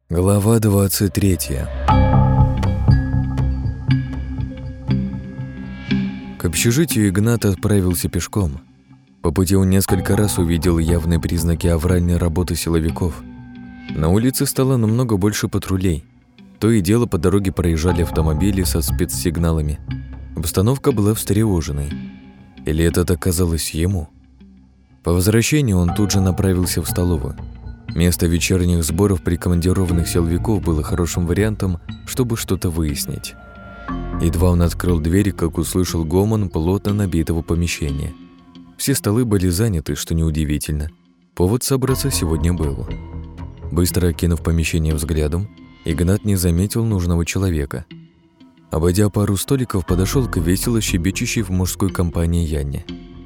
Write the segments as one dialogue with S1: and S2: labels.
S1: Глава 23. К общежитию Игнат отправился пешком. По пути он несколько раз увидел явные признаки авральной работы силовиков. На улице стало намного больше патрулей. То и дело по дороге проезжали автомобили со спецсигналами. Обстановка была встревоженной. Или это так казалось ему? По возвращению он тут же направился в столовую. Место вечерних сборов прикомандированных силовиков было хорошим вариантом, чтобы что-то выяснить. Едва он открыл дверь, как услышал гомон плотно набитого помещения. Все столы были заняты, что неудивительно. Повод собраться сегодня был. Быстро окинув помещение взглядом, Игнат не заметил нужного человека. Обойдя пару столиков, подошел к весело щебечущей в мужской компании Яне.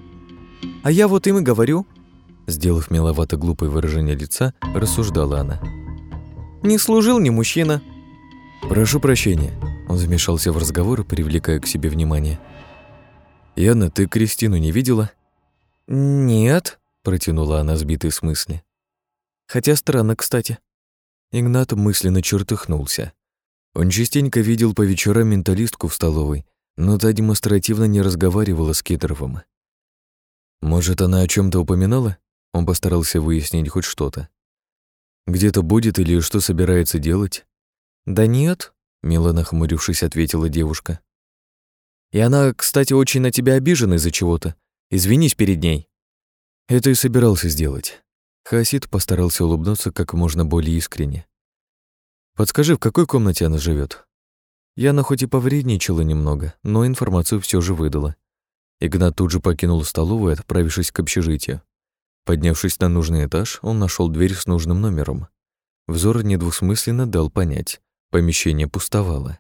S2: «А я вот им и говорю»,
S1: сделав миловато-глупое выражение лица, рассуждала она.
S2: «Не служил ни мужчина».
S1: «Прошу прощения», — он вмешался в разговор, привлекая к себе внимание. «Яна, ты Кристину не видела?»
S2: «Нет», —
S1: протянула она, сбитая с мысли.
S2: «Хотя странно, кстати».
S1: Игнат мысленно чертыхнулся. Он частенько видел по вечерам менталистку в столовой, но та демонстративно не разговаривала с Кедровым. Может, она о чем то упоминала? Он постарался выяснить хоть что-то. Где-то будет или что собирается делать?
S2: «Да нет»,
S1: — мило нахмурившись, ответила девушка.
S2: «И она, кстати, очень на тебя обижена из-за чего-то. Извинись перед ней».
S1: Это и собирался сделать. Хасид постарался улыбнуться как можно более искренне. «Подскажи, в какой комнате она живет? Яна хоть и повредничала немного, но информацию все же выдала. Игнат тут же покинул столовую, отправившись к общежитию. Поднявшись на нужный этаж, он нашел дверь с нужным номером. Взор недвусмысленно дал понять, помещение пустовало.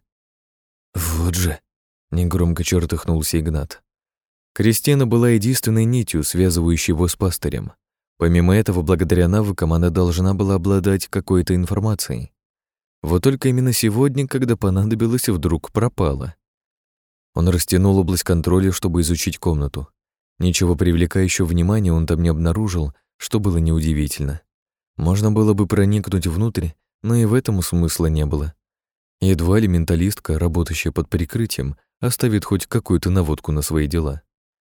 S1: «Вот же!» — негромко чертыхнулся Игнат. Кристина была единственной нитью, связывающей его с пастырем. Помимо этого, благодаря навыкам она должна была обладать какой-то информацией. Вот только именно сегодня, когда понадобилось, вдруг пропала. Он растянул область контроля, чтобы изучить комнату. Ничего привлекающего внимания он там не обнаружил, что было неудивительно. Можно было бы проникнуть внутрь, но и в этом смысла не было. Едва ли менталистка, работающая под прикрытием, оставит хоть какую-то наводку на свои дела.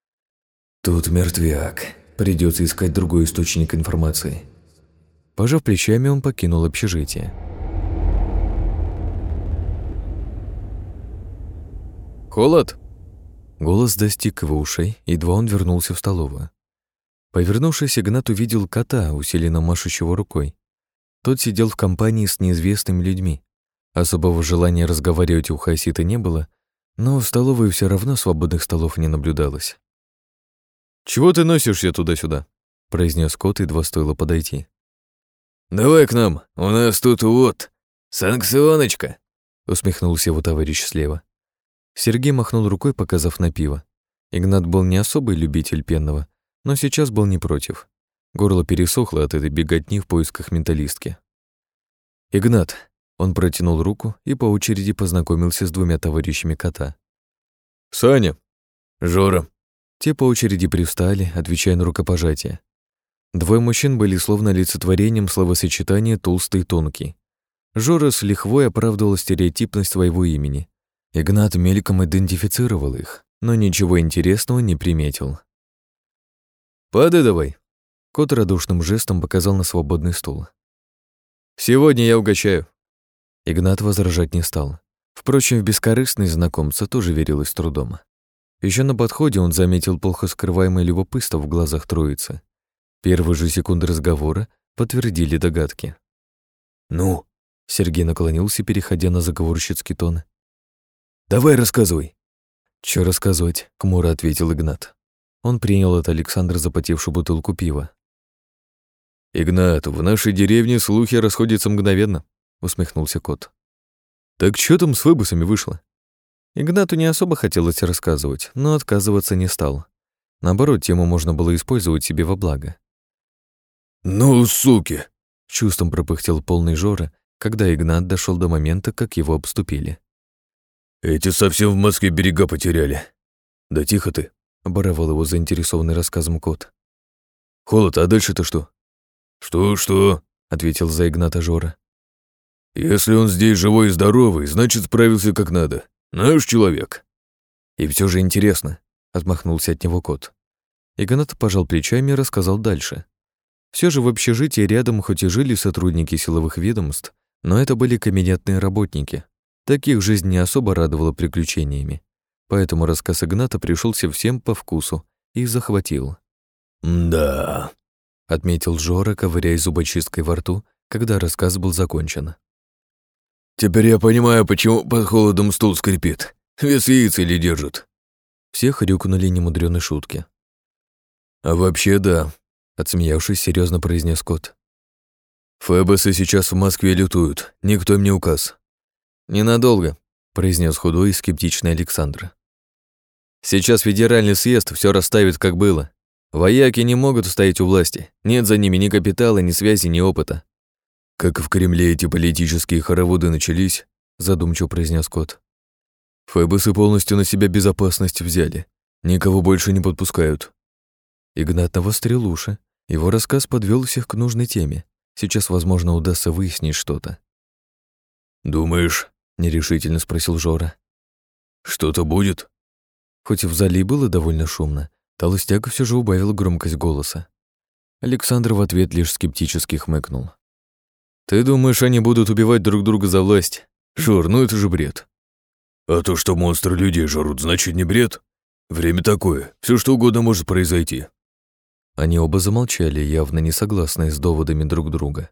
S1: «Тут мертвяк. Придется искать другой источник информации». Пожав плечами, он покинул общежитие.
S2: «Холод?»
S1: Голос достиг его ушей, едва он вернулся в столовую. Повернувшись, Игнат увидел кота, усиленно машущего рукой. Тот сидел в компании с неизвестными людьми. Особого желания разговаривать у Хасита не было, но в столовой все равно свободных столов не наблюдалось.
S2: «Чего ты носишься туда-сюда?»
S1: — произнес кот, едва стоило подойти.
S2: «Давай к нам, у нас тут вот санкционочка»,
S1: — усмехнулся его товарищ слева. Сергей махнул рукой, показав на пиво. Игнат был не особый любитель пенного, но сейчас был не против. Горло пересохло от этой беготни в поисках менталистки. «Игнат!» — он протянул руку и по очереди познакомился с двумя товарищами кота.
S2: «Саня!» «Жора!»
S1: Те по очереди привстали, отвечая на рукопожатие. Двое мужчин были словно олицетворением словосочетания «толстый» и «тонкий». Жора с лихвой оправдывал стереотипность своего имени. Игнат мельком идентифицировал их, но ничего интересного не приметил.
S2: «Падай давай!»
S1: Кот радушным жестом показал на свободный стул.
S2: «Сегодня я угощаю!»
S1: Игнат возражать не стал. Впрочем, в бескорыстность знакомца тоже верилось с трудом. Еще на подходе он заметил плохо скрываемое любопытство в глазах троицы. Первые же секунды разговора подтвердили догадки.
S2: «Ну?»
S1: — Сергей наклонился, переходя на заговорщицкий тон.
S2: «Давай рассказывай».
S1: «Чё рассказывать?» — хмуро ответил Игнат. Он принял от Александра запотевшую бутылку пива.
S2: «Игнат, в нашей деревне слухи расходятся мгновенно», — усмехнулся кот. «Так что там с выбусами вышло?»
S1: Игнату не особо хотелось рассказывать, но отказываться не стал. Наоборот, тему можно было использовать себе во благо.
S2: «Ну, суки!»
S1: — чувством пропыхтел полный Жора, когда Игнат дошел до момента, как его обступили.
S2: «Эти совсем в Москве берега потеряли». «Да тихо ты»,
S1: — оборвал его заинтересованный рассказом кот.
S2: «Холод, а дальше-то что?» «Что?» —
S1: ответил за Игната Жора.
S2: Если он здесь живой и здоровый, значит, справился как надо. Наш человек».
S1: «И все же интересно», — отмахнулся от него кот. Игнат пожал плечами и рассказал дальше. Все же в общежитии рядом хоть и жили сотрудники силовых ведомств, но это были кабинетные работники. Таких жизнь не особо радовала приключениями. Поэтому рассказ Игната пришелся всем по вкусу и захватил.
S2: «Да»,
S1: — отметил Жора, ковыряя зубочисткой во рту, когда рассказ был закончен.
S2: «Теперь я понимаю, почему под холодом стул скрипит. Вес яиц или держит».
S1: Все хрюкнули немудрёной шутки.
S2: «А вообще да», — отсмеявшись, серьезно произнес кот. «Фэбосы сейчас в Москве лютуют, никто им не указ».
S1: «Ненадолго», — произнес худой и скептичный Александр. «Сейчас федеральный съезд все расставит, как было. Вояки не могут стоять у власти. Нет за ними ни капитала, ни связи, ни опыта».
S2: «Как в Кремле эти политические хороводы начались», — задумчиво произнес кот. «Фэбосы полностью на себя безопасность взяли. Никого больше не подпускают».
S1: Игнат навострил уши. Его рассказ подвел всех к нужной теме. Сейчас, возможно, удастся выяснить что-то.
S2: «Думаешь?» — нерешительно спросил Жора. «Что-то будет?»
S1: Хоть и в зале было довольно шумно, толстяк все же убавил громкость голоса. Александр в ответ лишь скептически хмыкнул.
S2: «Ты думаешь, они будут убивать друг друга за власть? Жор, ну это же бред». «А то, что монстры людей жрут, значит не бред? Время такое, все что угодно может произойти».
S1: Они оба замолчали, явно не согласные с доводами друг друга.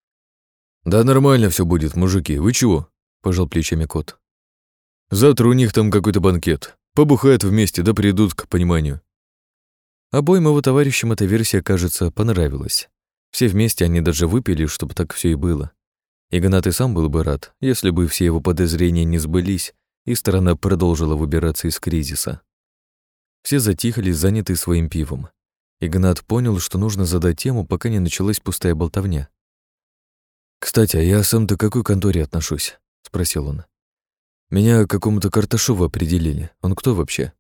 S2: «Да нормально все будет, мужики, вы чего?» – пожал плечами кот. «Завтра у них там какой-то банкет. Побухают вместе, да придут к пониманию».
S1: Обоим его товарищам эта версия, кажется, понравилась. Все вместе они даже выпили, чтобы так все и было. Игнат и сам был бы рад, если бы все его подозрения не сбылись, и страна продолжила выбираться из кризиса. Все затихли, заняты своим пивом. Игнат понял, что нужно задать тему, пока не началась пустая болтовня. «Кстати, а я сам-то к какой конторе отношусь?» — спросил он. «Меня к какому-то Карташову определили. Он кто вообще?»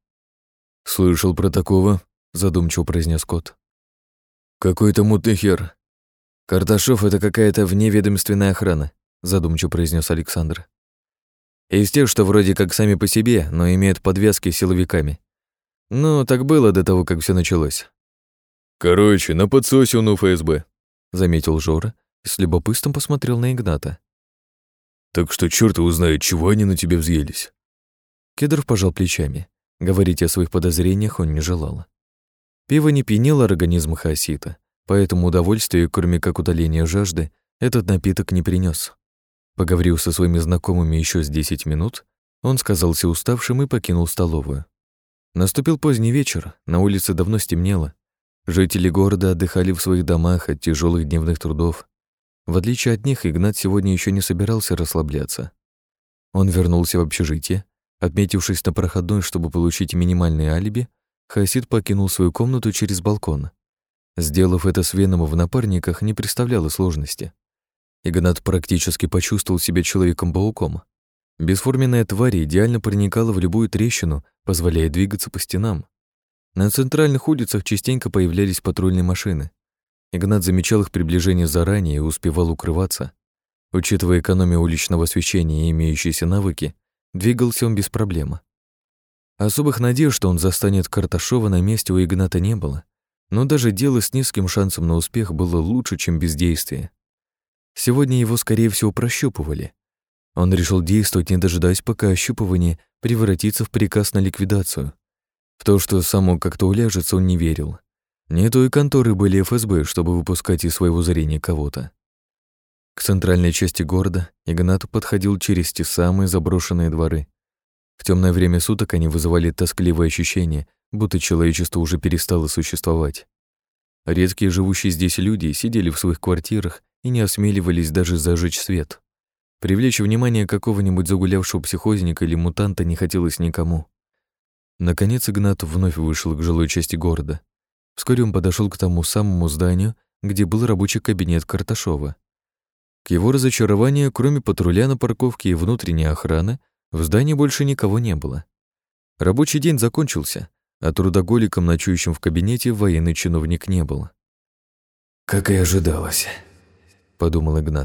S2: «Слышал про такого», — задумчиво произнес кот. «Какой-то мутный хер».
S1: «Карташов — это какая-то вневедомственная охрана», — задумчиво произнес Александр. «Из тех, что вроде как сами по себе, но имеют подвязки с силовиками. Ну, так было до того, как все началось».
S2: «Короче, на подсосе он у ФСБ»,
S1: — заметил Жора и с любопытством посмотрел на Игната.
S2: «Так что чёрт его знает, чего они на тебя взъелись».
S1: Кедров пожал плечами. Говорить о своих подозрениях он не желал. Пиво не пьянило организм хаосита, поэтому удовольствия, кроме как утоления жажды, этот напиток не принес. Поговорив со своими знакомыми еще с 10 минут, он сказался уставшим и покинул столовую. Наступил поздний вечер, на улице давно стемнело. Жители города отдыхали в своих домах от тяжелых дневных трудов. В отличие от них, Игнат сегодня еще не собирался расслабляться. Он вернулся в общежитие. Отметившись на проходной, чтобы получить минимальное алиби, хаосит покинул свою комнату через балкон. Сделав это с Веном в напарниках, не представляло сложности. Игнат практически почувствовал себя Человеком-пауком. Бесформенная тварь идеально проникала в любую трещину, позволяя двигаться по стенам. На центральных улицах частенько появлялись патрульные машины. Игнат замечал их приближение заранее и успевал укрываться. Учитывая экономию уличного освещения и имеющиеся навыки, двигался он без проблем. Особых надежд, что он застанет Карташова на месте, у Игната не было, но даже дело с низким шансом на успех было лучше, чем бездействие. Сегодня его, скорее всего, прощупывали. Он решил действовать, не дожидаясь, пока ощупывание превратится в приказ на ликвидацию. В то, что само как-то уляжется, он не верил. Не той конторы были ФСБ, чтобы выпускать из своего зрения кого-то. К центральной части города Игнат подходил через те самые заброшенные дворы. В темное время суток они вызывали тоскливое ощущение, будто человечество уже перестало существовать. Редкие живущие здесь люди сидели в своих квартирах и не осмеливались даже зажечь свет. Привлечь внимание какого-нибудь загулявшего психозника или мутанта не хотелось никому. Наконец Игнат вновь вышел к жилой части города. Вскоре он подошел к тому самому зданию, где был рабочий кабинет Карташова. К его разочарованию, кроме патруля на парковке и внутренней охраны, в здании больше никого не было. Рабочий день закончился, а трудоголиком, ночующим в кабинете, военный чиновник не был.
S3: «Как и ожидалось»,
S1: — подумал Игнат.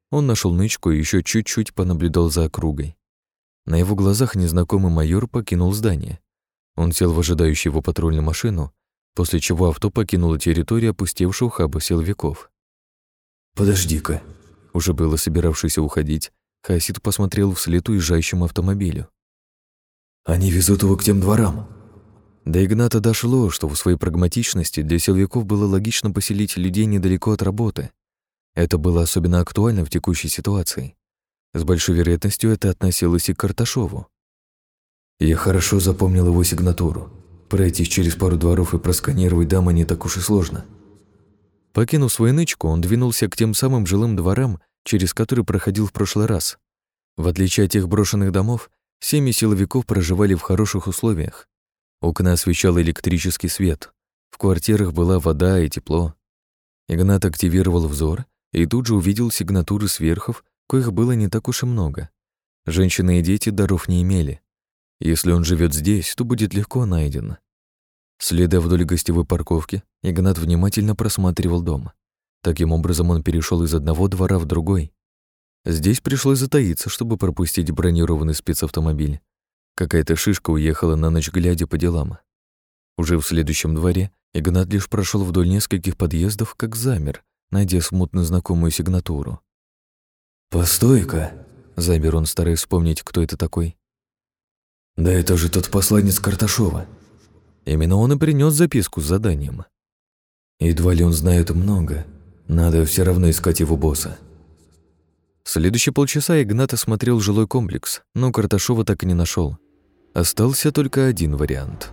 S1: Он нашел нычку и еще чуть-чуть понаблюдал за округой. На его глазах незнакомый майор покинул здание. Он сел в ожидающую его патрульную машину, после чего авто покинуло территорию опустевшего хаба силовиков.
S2: «Подожди-ка».
S1: Уже было собиравшийся уходить, Хасид посмотрел вслед уезжающему автомобилю.
S2: «Они везут его к тем дворам».
S1: До Игната дошло, что в своей прагматичности для силовиков было логично поселить людей недалеко от работы. Это было особенно актуально в текущей ситуации. С большой вероятностью это относилось и к Карташову.
S2: Я хорошо запомнил его сигнатуру. Пройти через пару дворов и просканировать дамы не так уж и сложно.
S1: Покинув свою нычку, он двинулся к тем самым жилым дворам, через которые проходил в прошлый раз. В отличие от тех брошенных домов, семьи силовиков проживали в хороших условиях. Окна освещал электрический свет. В квартирах была вода и тепло. Игнат активировал взор и тут же увидел сигнатуры сверхов, коих было не так уж и много. Женщины и дети даров не имели. Если он живет здесь, то будет легко найден. Следуя вдоль гостевой парковки, Игнат внимательно просматривал дом. Таким образом он перешел из одного двора в другой. Здесь пришлось затаиться, чтобы пропустить бронированный спецавтомобиль. Какая-то шишка уехала на ночь глядя по делам. Уже в следующем дворе Игнат лишь прошел вдоль нескольких подъездов, как замер, найдя смутно знакомую сигнатуру.
S2: «Постой-ка!»
S1: — замер он, стараясь вспомнить, кто это такой.
S2: «Да это же тот посланец Карташова».
S1: Именно он и принес записку с заданием.
S2: Едва ли он знает много. Надо все равно искать его босса.
S1: Следующие полчаса Игнат осмотрел жилой комплекс, но Карташова так и не нашел. Остался только один вариант.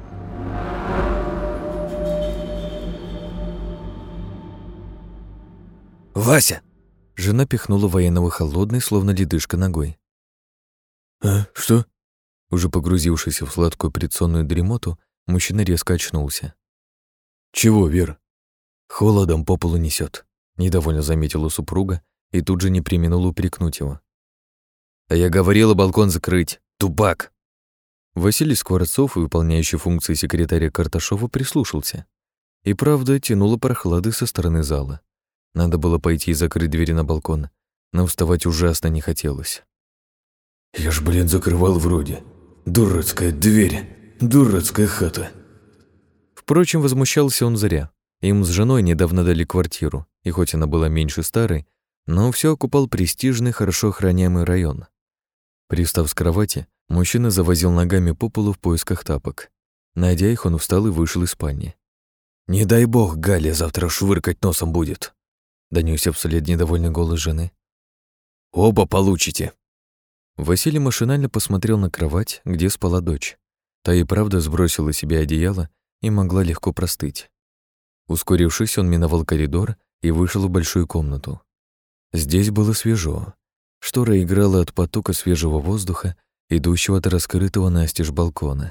S2: «Вася!»
S1: Жена пихнула военного холодной, словно ледышка, ногой.
S2: «А, что?»
S1: Уже погрузившись в сладкую предсонную дремоту, мужчина резко очнулся.
S2: «Чего, Вер?»
S1: «Холодом по полу несет», — недовольно заметила супруга и тут же не преминул упрекнуть его. «А я говорила балкон закрыть, тупак!» Василий Скворцов, выполняющий функции секретаря Карташова, прислушался. И правда тянуло прохладой со стороны зала. Надо было пойти и закрыть двери на балкон, но вставать ужасно не хотелось.
S2: «Я ж, блин, закрывал вроде. Дурацкая дверь, дурацкая хата».
S1: Впрочем, возмущался он зря. Им с женой недавно дали квартиру, и хоть она была меньше старой, но все окупал престижный, хорошо охраняемый район. Пристав с кровати, мужчина завозил ногами по полу в поисках тапок. Найдя их, он встал и вышел из спальни.
S2: «Не дай бог, Галя завтра швыркать носом будет»,
S1: — донёсся вслед недовольный голос жены.
S2: «Оба получите».
S1: Василий машинально посмотрел на кровать, где спала дочь. Та и правда сбросила себе одеяло и могла легко простыть. Ускорившись, он миновал коридор и вышел в большую комнату. Здесь было свежо. Штора играла от потока свежего воздуха, идущего от раскрытого настежь балкона.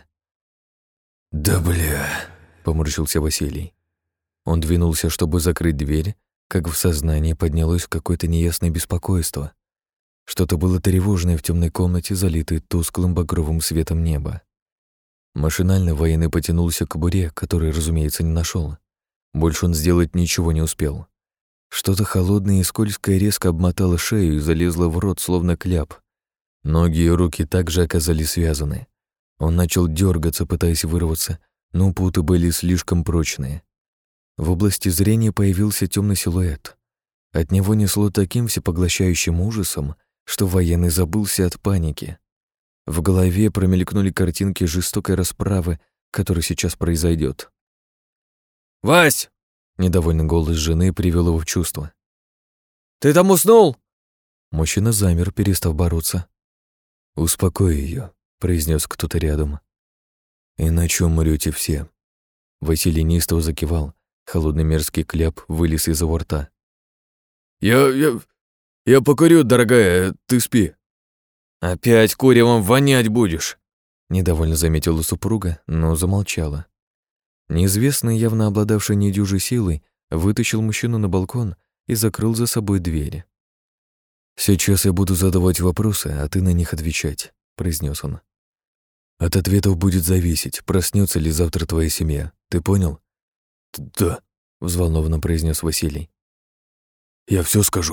S2: «Да бля!»
S1: — поморщился Василий. Он двинулся, чтобы закрыть дверь, как в сознании поднялось какое-то неясное беспокойство. Что-то было тревожное в темной комнате, залитой тусклым багровым светом неба. Машинально военный потянулся к кобуре, который, разумеется, не нашел. Больше он сделать ничего не успел. Что-то холодное и скользкое резко обмотало шею и залезло в рот, словно кляп. Ноги и руки также оказались связаны. Он начал дергаться, пытаясь вырваться, но путы были слишком прочные. В области зрения появился темный силуэт. От него несло таким всепоглощающим ужасом, что военный забылся от паники. В голове промелькнули картинки жестокой расправы, которая сейчас произойдет.
S2: «Вась!»
S1: — недовольный голос жены привел его в чувство.
S2: «Ты там уснул?»
S1: Мужчина замер, перестав бороться. «Успокой ее, произнес кто-то рядом. «Иначе умрете все». Василий неистово закивал. Холодный мерзкий кляп вылез из его рта.
S2: Я покурю, дорогая, ты спи».
S1: «Опять куревом вонять будешь», — недовольно заметила супруга, но замолчала. Неизвестный, явно обладавший недюжей силой, вытащил мужчину на балкон и закрыл за собой двери. «Сейчас я буду задавать вопросы, а ты на них отвечать», — произнес он. «От ответов будет зависеть, проснется ли завтра твоя семья. Ты понял?»
S2: «Да»,
S1: — взволнованно произнес Василий.
S2: «Я все скажу.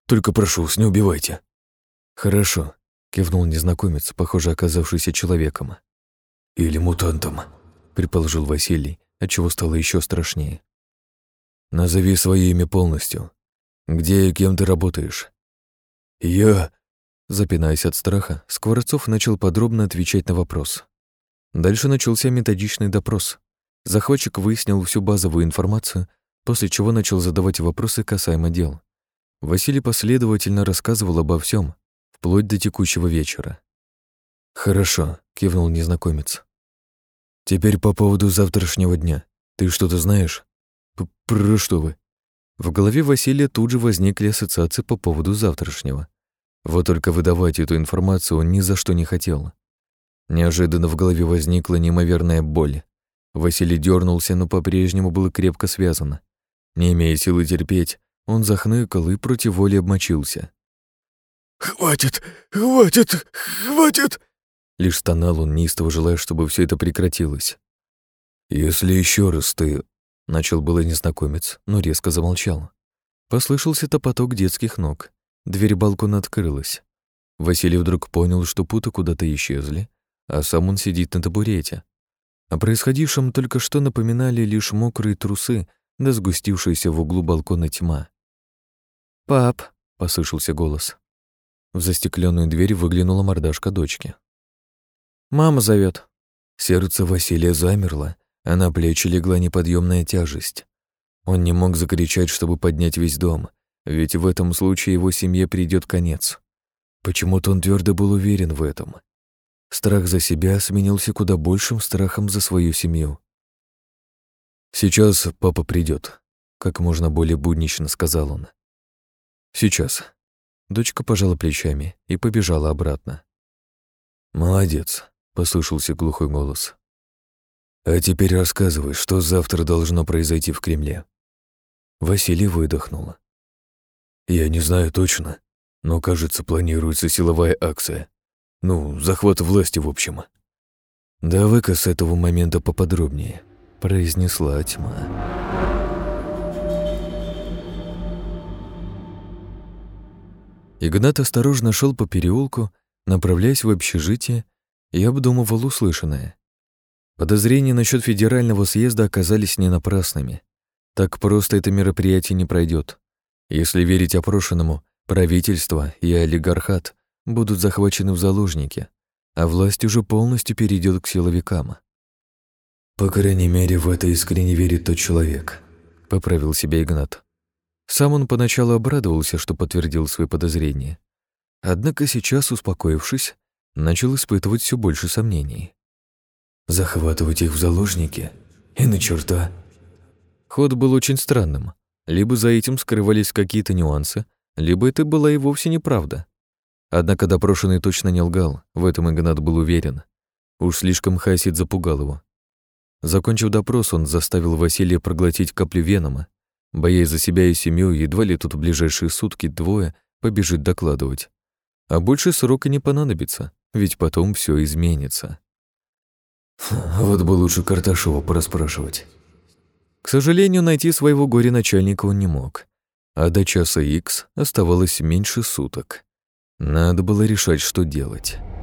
S2: Только прошу вас, не убивайте».
S1: «Хорошо», — кивнул незнакомец, похоже, оказавшийся человеком.
S2: «Или мутантом»,
S1: — предположил Василий, отчего стало еще страшнее.
S2: «Назови свое имя полностью. Где и кем ты работаешь?» «Я...»
S1: Запинаясь от страха, Скворцов начал подробно отвечать на вопрос. Дальше начался методичный допрос. Захватчик выяснил всю базовую информацию, после чего начал задавать вопросы касаемо дел. Василий последовательно рассказывал обо всем, вплоть до текущего вечера. «Хорошо», — кивнул незнакомец. «Теперь по поводу завтрашнего дня. Ты что-то знаешь?» «Про что вы?» В голове Василия тут же возникли ассоциации по поводу завтрашнего. Вот только выдавать эту информацию он ни за что не хотел. Неожиданно в голове возникла неимоверная боль. Василий дернулся, но по-прежнему был крепко связан. Не имея силы терпеть, он захныкал и против воли обмочился.
S2: «Хватит! Хватит! Хватит!»
S1: Лишь стонал он, неистово желая, чтобы все это прекратилось.
S2: «Если еще раз ты...»
S1: — начал было незнакомец, но резко замолчал. Послышался топоток детских ног. Дверь балкона открылась. Василий вдруг понял, что путы куда-то исчезли, а сам он сидит на табурете. О происходившем только что напоминали лишь мокрые трусы да сгустившаяся в углу балкона тьма. «Пап!» — послышался голос. В застекленную дверь выглянула мордашка дочки. «Мама зовет. Сердце Василия замерло, а на плечи легла неподъемная тяжесть. Он не мог закричать, чтобы поднять весь дом, ведь в этом случае его семье придёт конец. Почему-то он твердо был уверен в этом. Страх за себя сменился куда большим страхом за свою семью. «Сейчас папа придёт», — как можно более буднично сказал он. «Сейчас». Дочка пожала плечами и побежала обратно. «Молодец», — послышался глухой голос. «А теперь рассказывай, что завтра должно произойти в Кремле». Василий выдохнул. «Я не знаю точно, но, кажется, планируется силовая акция. Ну, захват власти, в общем». «Давай-ка с этого момента поподробнее», — произнесла тьма. Игнат осторожно шел по переулку, направляясь в общежитие, и обдумывал услышанное. Подозрения насчет федерального съезда оказались не напрасными. Так просто это мероприятие не пройдет. Если верить опрошенному, правительство и олигархат будут захвачены в заложники, а власть уже полностью перейдет к силовикам. «По крайней мере, в это искренне верит тот человек», — поправил себя Игнат. Сам он поначалу обрадовался, что подтвердил свои подозрения. Однако сейчас, успокоившись, начал испытывать все больше сомнений. «Захватывать их в заложники? И на черта?» Ход был очень странным. Либо за этим скрывались какие-то нюансы, либо это была и вовсе неправда. Однако допрошенный точно не лгал, в этом Игнат был уверен. Уж слишком Хасид запугал его. Закончив допрос, он заставил Василия проглотить каплю венома. Боясь за себя и семью, едва ли тут в ближайшие сутки двое побежит докладывать. А больше срока не понадобится, ведь потом все изменится. Вот бы лучше Карташова порасспрашивать. К сожалению, найти своего горе-начальника он не мог. А до часа Х оставалось меньше суток. Надо было решать, что делать.